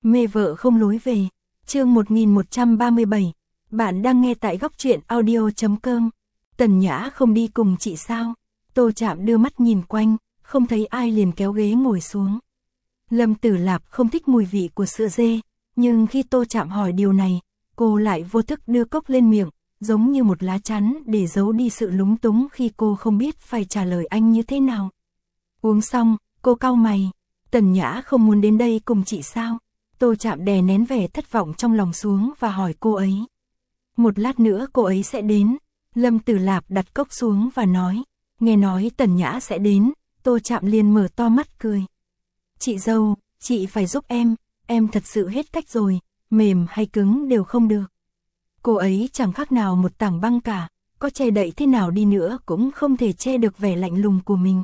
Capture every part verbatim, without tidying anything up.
Mê vợ không lối về. Chương một nghìn một trăm ba mươi bảy. Bạn đang nghe tại góc truyện audio chấm com. Tần Nhã không đi cùng chị sao? Tô Trạm đưa mắt nhìn quanh, không thấy ai liền kéo ghế ngồi xuống. Lâm Tử Lạp không thích mùi vị của sữa dê, nhưng khi Tô Trạm hỏi điều này, cô lại vô thức đưa cốc lên miệng, giống như một lá chắn để giấu đi sự lúng túng khi cô không biết phải trả lời anh như thế nào. Uống xong, cô cau mày. Tần Nhã không muốn đến đây cùng chị sao? Tô Trạm đè nén vẻ thất vọng trong lòng xuống và hỏi cô ấy. Một lát nữa cô ấy sẽ đến. Lâm Tử Lạp đặt cốc xuống và nói. Nghe nói Tần Nhã sẽ đến, Tô Trạm liền mở to mắt cười. Chị dâu, chị phải giúp em, em thật sự hết cách rồi, mềm hay cứng đều không được. Cô ấy chẳng khác nào một tảng băng cả, có che đậy thế nào đi nữa cũng không thể che được vẻ lạnh lùng của mình.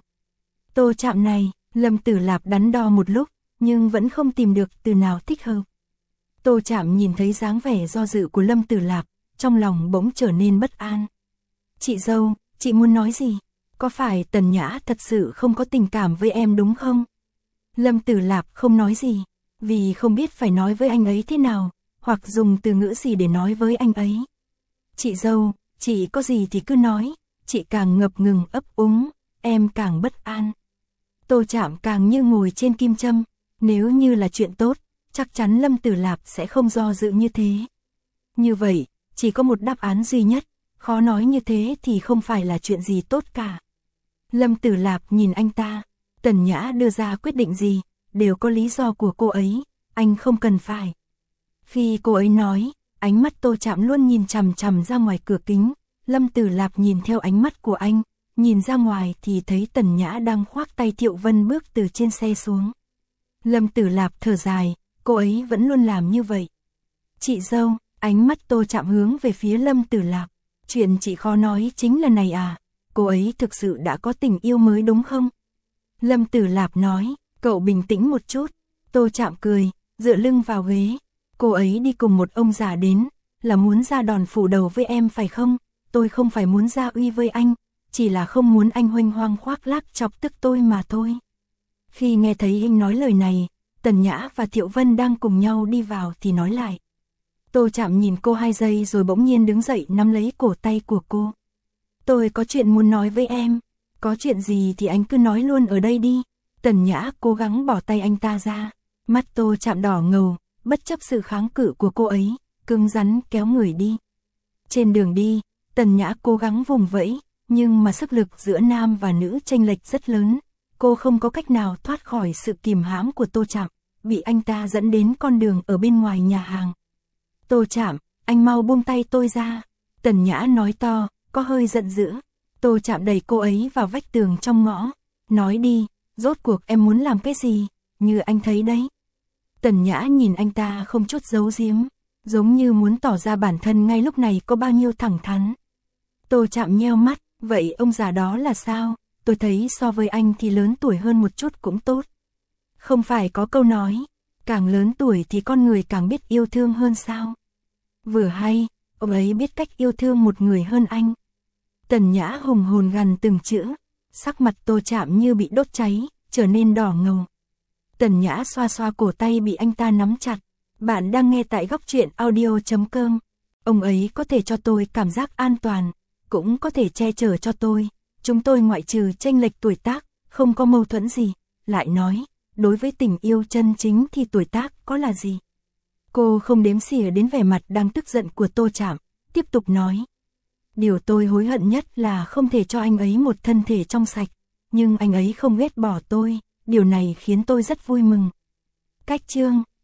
Tô Trạm này, Lâm Tử Lạp đắn đo một lúc, nhưng vẫn không tìm được từ nào thích hợp. Tô Trạm nhìn thấy dáng vẻ do dự của Lâm Tử Lạp, trong lòng bỗng trở nên bất an. Chị dâu, chị muốn nói gì? Có phải Tần Nhã thật sự không có tình cảm với em đúng không? Lâm Tử Lạp không nói gì, vì không biết phải nói với anh ấy thế nào, hoặc dùng từ ngữ gì để nói với anh ấy. Chị dâu, chị có gì thì cứ nói, chị càng ngập ngừng ấp úng, em càng bất an. Tô Trạm càng như ngồi trên kim châm, nếu như là chuyện tốt, chắc chắn Lâm Tử Lạp sẽ không do dự như thế. Như vậy, chỉ có một đáp án duy nhất, khó nói như thế thì không phải là chuyện gì tốt cả. Lâm Tử Lạp nhìn anh ta, Tần Nhã đưa ra quyết định gì, đều có lý do của cô ấy, anh không cần phải. Khi cô ấy nói, ánh mắt Tô Trạm luôn nhìn chằm chằm ra ngoài cửa kính, Lâm Tử Lạp nhìn theo ánh mắt của anh, nhìn ra ngoài thì thấy Tần Nhã đang khoác tay Thiệu Vân bước từ trên xe xuống. Lâm Tử Lạp thở dài, cô ấy vẫn luôn làm như vậy. Chị dâu, ánh mắt Tô Trạm hướng về phía Lâm Tử Lạp, chuyện chị khó nói chính là này à, cô ấy thực sự đã có tình yêu mới đúng không? Lâm Tử Lạp nói, cậu bình tĩnh một chút. Tô Trạm cười, dựa lưng vào ghế. Cô ấy đi cùng một ông già đến, là muốn ra đòn phủ đầu với em phải không? Tôi không phải muốn ra uy với anh, chỉ là không muốn anh huênh hoang khoác lác chọc tức tôi mà thôi. Khi nghe thấy anh nói lời này, Tần Nhã và Thiệu Vân đang cùng nhau đi vào thì nói lại. Tô Trạm nhìn cô hai giây rồi bỗng nhiên đứng dậy nắm lấy cổ tay của cô. Tôi có chuyện muốn nói với em. Có chuyện gì thì anh cứ nói luôn ở đây đi. Tần Nhã cố gắng bỏ tay anh ta ra. Mắt Tô Trạm đỏ ngầu, bất chấp sự kháng cự của cô ấy, cứng rắn kéo người đi. Trên đường đi, Tần Nhã cố gắng vùng vẫy, nhưng mà sức lực giữa nam và nữ chênh lệch rất lớn. Cô không có cách nào thoát khỏi sự kìm hãm của Tô Trạm, bị anh ta dẫn đến con đường ở bên ngoài nhà hàng. Tô Trạm, anh mau buông tay tôi ra. Tần Nhã nói to, có hơi giận dữ. Tô Trạm đẩy cô ấy vào vách tường trong ngõ. Nói đi, rốt cuộc em muốn làm cái gì, như anh thấy đấy. Tần Nhã nhìn anh ta không chút giấu giếm, giống như muốn tỏ ra bản thân ngay lúc này có bao nhiêu thẳng thắn. Tô Trạm nheo mắt, vậy ông già đó là sao? Tôi thấy so với anh thì lớn tuổi hơn một chút cũng tốt. Không phải có câu nói, càng lớn tuổi thì con người càng biết yêu thương hơn sao? Vừa hay, ông ấy biết cách yêu thương một người hơn anh. Tần Nhã hùng hồn gằn từng chữ, sắc mặt Tô Trạm như bị đốt cháy, trở nên đỏ ngầu. Tần Nhã xoa xoa cổ tay bị anh ta nắm chặt. Bạn đang nghe tại góc truyện audio chấm com. Ông ấy có thể cho tôi cảm giác an toàn, cũng có thể che chở cho tôi. Chúng tôi ngoại trừ chênh lệch tuổi tác, không có mâu thuẫn gì. Lại nói, đối với tình yêu chân chính thì tuổi tác có là gì? Cô không đếm xỉa đến vẻ mặt đang tức giận của Tô Trạm, tiếp tục nói. Điều tôi hối hận nhất là không thể cho anh ấy một thân thể trong sạch, nhưng anh ấy không ghét bỏ tôi, điều này khiến tôi rất vui mừng. Cách chương